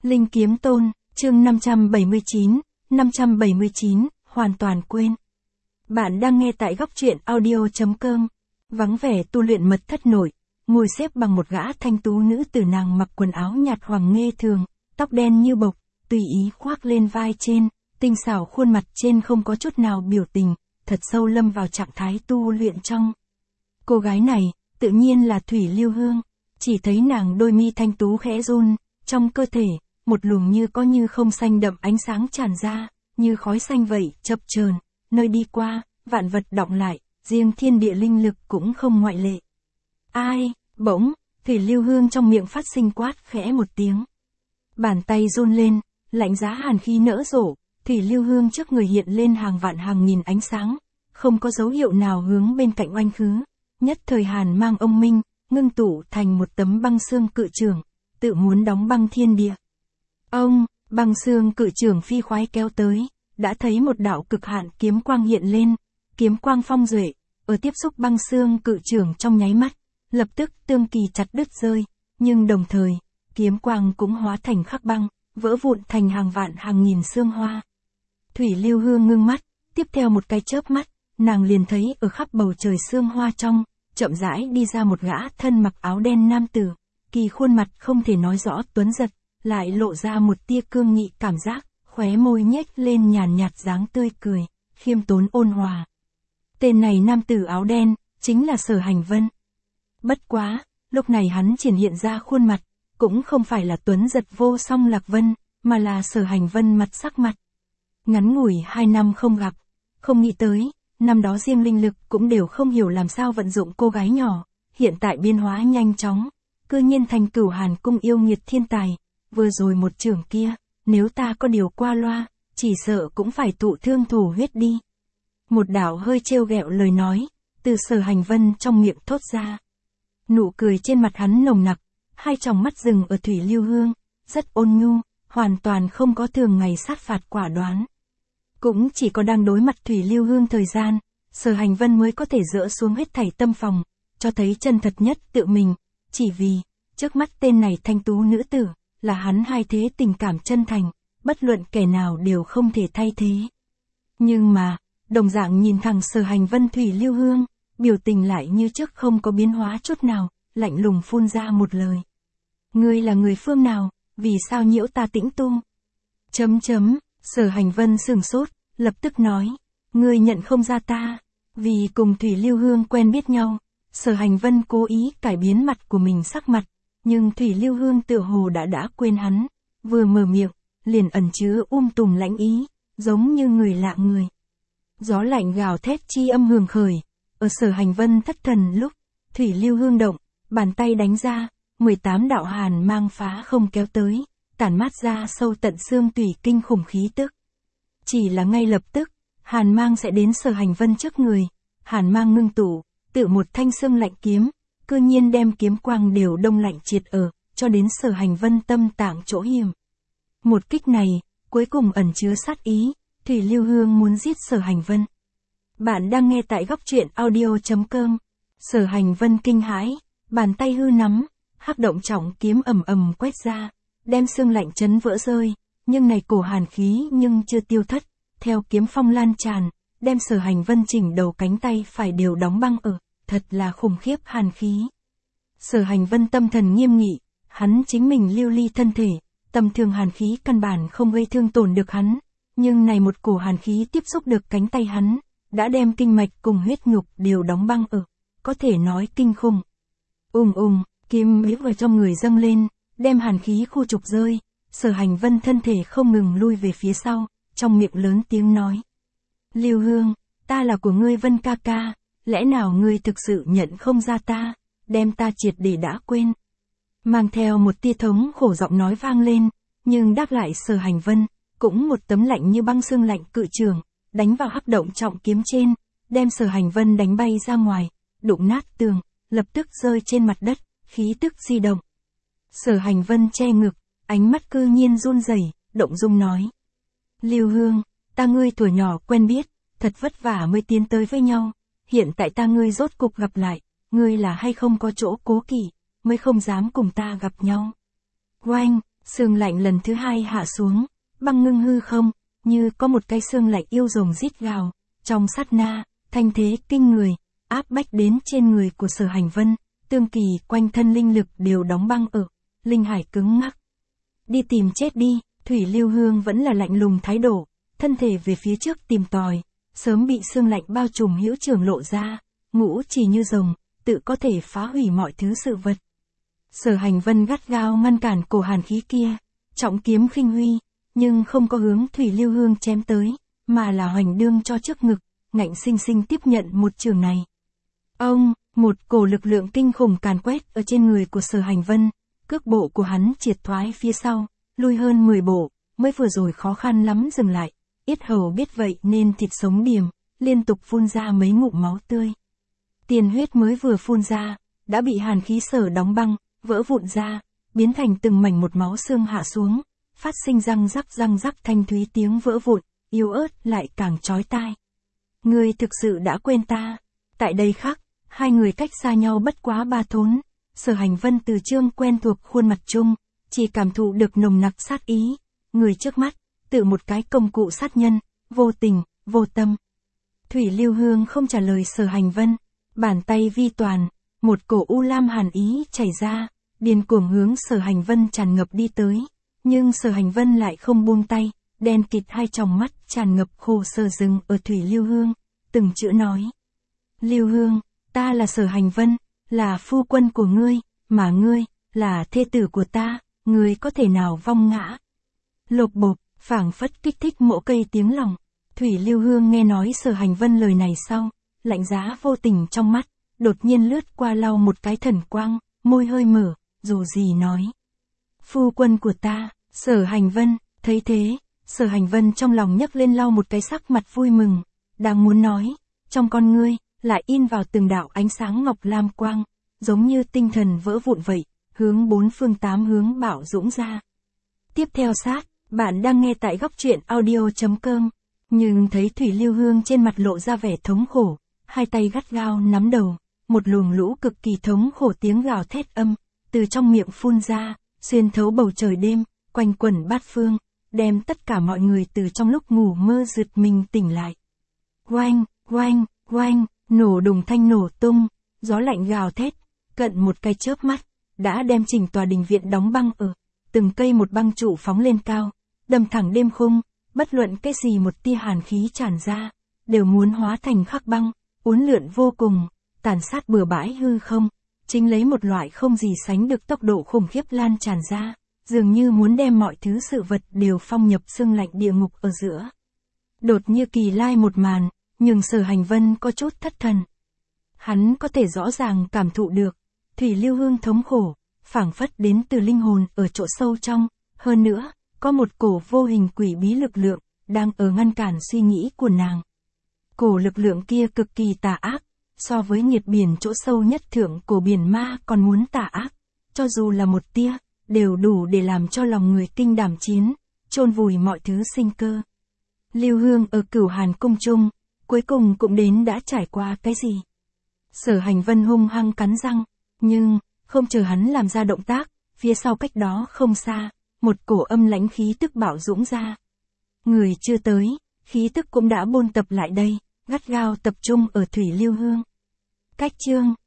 Linh Kiếm Tôn, chương 579, hoàn toàn quên. Bạn đang nghe tại góc truyện audio.com. Vắng vẻ tu luyện mật thất nội, ngồi xếp bằng một gã thanh tú nữ tử, nàng mặc quần áo nhạt hoàng nghê thường, tóc đen như bộc, tùy ý khoác lên vai trên, tinh xảo khuôn mặt trên không có chút nào biểu tình, thật sâu lâm vào trạng thái tu luyện trong. Cô gái này, tự nhiên là Thủy Lưu Hương, chỉ thấy nàng đôi mi thanh tú khẽ run, trong cơ thể, một luồng như có như không xanh đậm ánh sáng tràn ra, như khói xanh vậy, chập chờn, nơi đi qua, vạn vật đọng lại, riêng thiên địa linh lực cũng không ngoại lệ. Ai, bỗng, Thủy Lưu Hương trong miệng phát sinh quát khẽ một tiếng. Bàn tay run lên, lạnh giá hàn khí nở rộ, Thủy Lưu Hương trước người hiện lên hàng vạn hàng nghìn ánh sáng, không có dấu hiệu nào hướng bên cạnh oanh khứ, nhất thời hàn mang ông minh, ngưng tụ thành một tấm băng xương cự trường, tự muốn đóng băng thiên địa. Ông, băng xương cự trường phi khoái kéo tới, đã thấy một đạo cực hạn kiếm quang hiện lên, kiếm quang phong duệ, ở tiếp xúc băng xương cự trường trong nháy mắt, lập tức tương kỳ chặt đứt rơi, nhưng đồng thời, kiếm quang cũng hóa thành khắc băng, vỡ vụn thành hàng vạn hàng nghìn xương hoa. Thủy Lưu Hương ngưng mắt, tiếp theo một cái chớp mắt, nàng liền thấy ở khắp bầu trời xương hoa trong, chậm rãi đi ra một gã thân mặc áo đen nam tử, kỳ khuôn mặt không thể nói rõ tuấn giật, lại lộ ra một tia cương nghị cảm giác, khóe môi nhếch lên nhàn nhạt dáng tươi cười, khiêm tốn ôn hòa. Tên này nam tử áo đen, chính là Sở Hành Vân. Bất quá, lúc này hắn triển hiện ra khuôn mặt, cũng không phải là tuấn giật vô song Lạc Vân, mà là Sở Hành Vân mặt sắc mặt. Ngắn ngủi 2 năm không gặp, không nghĩ tới, năm đó riêng linh lực cũng đều không hiểu làm sao vận dụng cô gái nhỏ, hiện tại biến hóa nhanh chóng, cư nhiên thành Cửu Hàn cung yêu nghiệt thiên tài, vừa rồi một chưởng kia, nếu ta có điều qua loa, chỉ sợ cũng phải tụ thương thổ huyết đi. Một đạo hơi trêu ghẹo lời nói, từ Sở Hành Vân trong miệng thốt ra. Nụ cười trên mặt hắn nồng nặc, hai tròng mắt dừng ở Thủy Lưu Hương, rất ôn nhu, hoàn toàn không có thường ngày sát phạt quả đoán. Cũng chỉ có đang đối mặt Thủy Lưu Hương thời gian, Sở Hành Vân mới có thể dỡ xuống hết thảy tâm phòng, cho thấy chân thật nhất tự mình, chỉ vì, trước mắt tên này thanh tú nữ tử, là hắn hai thế tình cảm chân thành, bất luận kẻ nào đều không thể thay thế. Nhưng mà, đồng dạng nhìn thẳng Sở Hành Vân Thủy Lưu Hương, biểu tình lại như trước không có biến hóa chút nào, lạnh lùng phun ra một lời. Ngươi là người phương nào, vì sao nhiễu ta tĩnh tu? Sở Hành Vân sửng sốt, lập tức nói, ngươi nhận không ra ta, vì cùng Thủy Lưu Hương quen biết nhau, Sở Hành Vân cố ý cải biến mặt của mình sắc mặt, nhưng Thủy Lưu Hương tựa hồ đã quên hắn, vừa mở miệng, liền ẩn chứa tùm lãnh ý, giống như người lạ người. Gió lạnh gào thét chi âm hưởng khởi, ở Sở Hành Vân thất thần lúc, Thủy Lưu Hương động, bàn tay đánh ra, 18 đạo hàn mang phá không kéo tới, tản mát ra sâu tận xương tủy kinh khủng khí tức. Chỉ là ngay lập tức, hàn mang sẽ đến Sở Hành Vân trước người, hàn mang ngưng tụ, tự một thanh xương lạnh kiếm, cư nhiên đem kiếm quang đều đông lạnh triệt ở, cho đến Sở Hành Vân tâm tạng chỗ hiểm. Một kích này, cuối cùng ẩn chứa sát ý, Thủy Lưu Hương muốn giết Sở Hành Vân. Bạn đang nghe tại góc truyện audio.com. Sở Hành Vân kinh hãi, bàn tay hư nắm, hắc động trọng kiếm ầm ầm quét ra, đem xương lạnh chấn vỡ rơi, nhưng này cổ hàn khí nhưng chưa tiêu thất, theo kiếm phong lan tràn, đem Sở Hành Vân chỉnh đầu cánh tay phải đều đóng băng ở, thật là khủng khiếp hàn khí. Sở Hành Vân tâm thần nghiêm nghị, hắn chính mình lưu ly thân thể, tầm thường hàn khí căn bản không gây thương tổn được hắn, nhưng này một cổ hàn khí tiếp xúc được cánh tay hắn, đã đem kinh mạch cùng huyết nhục đều đóng băng ở, có thể nói kinh khủng. Kim ý vào trong người dâng lên, đem hàn khí khu trục rơi, Sở Hành Vân thân thể không ngừng lui về phía sau, trong miệng lớn tiếng nói. Lưu Hương, ta là của ngươi Vân ca ca, lẽ nào ngươi thực sự nhận không ra ta, đem ta triệt để đã quên. Mang theo một tia thống khổ giọng nói vang lên, nhưng đáp lại Sở Hành Vân, cũng một tấm lạnh như băng xương lạnh cự trường, đánh vào hắc động trọng kiếm trên, đem Sở Hành Vân đánh bay ra ngoài, đụng nát tường, lập tức rơi trên mặt đất, khí tức di động. Sở Hành Vân che ngực, ánh mắt cư nhiên run rẩy, động dung nói. Lưu Hương, ta ngươi tuổi nhỏ quen biết, thật vất vả mới tiến tới với nhau, hiện tại ta ngươi rốt cục gặp lại, ngươi là hay không có chỗ cố kỵ, mới không dám cùng ta gặp nhau. Oanh, Sương lạnh lần thứ hai hạ xuống, băng ngưng hư không, như có một cái sương lạnh yêu rồng rít gào, trong sát na, thanh thế kinh người, áp bách đến trên người của Sở Hành Vân, tương kỳ quanh thân linh lực đều đóng băng ở, linh hải cứng ngắc. Đi tìm chết đi, Thủy Lưu Hương vẫn là lạnh lùng thái độ, thân thể về phía trước tìm tòi, sớm bị sương lạnh bao trùm hữu trường lộ ra, ngũ chỉ như rồng, tự có thể phá hủy mọi thứ sự vật. Sở Hành Vân gắt gao ngăn cản cổ hàn khí kia, trọng kiếm khinh huy, nhưng không có hướng Thủy Lưu Hương chém tới, mà là hoành đương cho trước ngực, ngạnh sinh sinh tiếp nhận một trường này. Ông, một cổ lực lượng kinh khủng càn quét ở trên người của Sở Hành Vân, cước bộ của hắn triệt thoái phía sau, lui hơn 10 bộ, mới vừa rồi khó khăn lắm dừng lại, yết hầu biết vậy nên thịt sống điềm, liên tục phun ra mấy ngụm máu tươi. Tiền huyết mới vừa phun ra, đã bị hàn khí sở đóng băng, vỡ vụn ra, biến thành từng mảnh một máu xương hạ xuống, phát sinh răng rắc thanh thúy tiếng vỡ vụn, yếu ớt lại càng chói tai. Ngươi thực sự đã quên ta. Tại đây khác, hai người cách xa nhau bất quá 3 thốn, Sở Hành Vân từ chương quen thuộc khuôn mặt chung, chỉ cảm thụ được nồng nặc sát ý, người trước mắt, tự một cái công cụ sát nhân, vô tình, vô tâm. Thủy Lưu Hương không trả lời Sở Hành Vân, bàn tay vi toàn, một cổ u lam hàn ý chảy ra, điên cuồng hướng Sở Hành Vân tràn ngập đi tới, nhưng Sở Hành Vân lại không buông tay, đen kịt hai tròng mắt tràn ngập khổ sở dừng ở Thủy Lưu Hương, từng chữ nói. Lưu Hương, ta là Sở Hành Vân, là phu quân của ngươi, mà ngươi, là thê tử của ta, ngươi có thể nào vong ngã. Lột bột, phảng phất kích thích mộ cây tiếng lòng. Thủy Lưu Hương nghe nói Sở Hành Vân lời này sau, lạnh giá vô tình trong mắt, đột nhiên lướt qua lau một cái thần quang, môi hơi mở, dù gì nói. Phu quân của ta, Sở Hành Vân, thấy thế, Sở Hành Vân trong lòng nhấc lên lau một cái sắc mặt vui mừng, đang muốn nói, trong con ngươi, lại in vào từng đạo ánh sáng ngọc lam quang, giống như tinh thần vỡ vụn vậy, hướng bốn phương tám hướng bạo dũng ra. Tiếp theo sát, bạn đang nghe tại góc truyện audio.com, nhưng thấy Thủy Lưu Hương trên mặt lộ ra vẻ thống khổ, hai tay gắt gao nắm đầu, một luồng lũ cực kỳ thống khổ tiếng gào thét âm, từ trong miệng phun ra, xuyên thấu bầu trời đêm, quanh quẩn bát phương, đem tất cả mọi người từ trong lúc ngủ mơ giật mình tỉnh lại. Oanh, oanh, oanh, nổ đùng thanh nổ tung, gió lạnh gào thét, cận một cái chớp mắt, đã đem chỉnh tòa đình viện đóng băng ở, từng cây một băng trụ phóng lên cao, đâm thẳng đêm khung, bất luận cái gì một tia hàn khí tràn ra, đều muốn hóa thành khắc băng, uốn lượn vô cùng, tàn sát bừa bãi hư không, chính lấy một loại không gì sánh được tốc độ khủng khiếp lan tràn ra, dường như muốn đem mọi thứ sự vật đều phong nhập xương lạnh địa ngục ở giữa. Đột như kỳ lai một màn, nhưng Sở Hành Vân có chút thất thần. Hắn có thể rõ ràng cảm thụ được, Thủy Lưu Hương thống khổ, phảng phất đến từ linh hồn ở chỗ sâu trong, hơn nữa, có một cổ vô hình quỷ bí lực lượng, đang ở ngăn cản suy nghĩ của nàng. Cổ lực lượng kia cực kỳ tà ác, so với nhiệt biển chỗ sâu nhất thượng của biển ma còn muốn tà ác, cho dù là một tia, đều đủ để làm cho lòng người kinh đảm chiến, chôn vùi mọi thứ sinh cơ. Lưu Hương ở Cửu Hàn cung chung, cuối cùng cũng đến đã trải qua cái gì? Sở Hành Vân hung hăng cắn răng, nhưng, không chờ hắn làm ra động tác, phía sau cách đó không xa, một cổ âm lãnh khí tức bạo dũng ra. Người chưa tới, khí tức cũng đã bôn tập lại đây, gắt gao tập trung ở Thủy Lưu Hương. Cách chương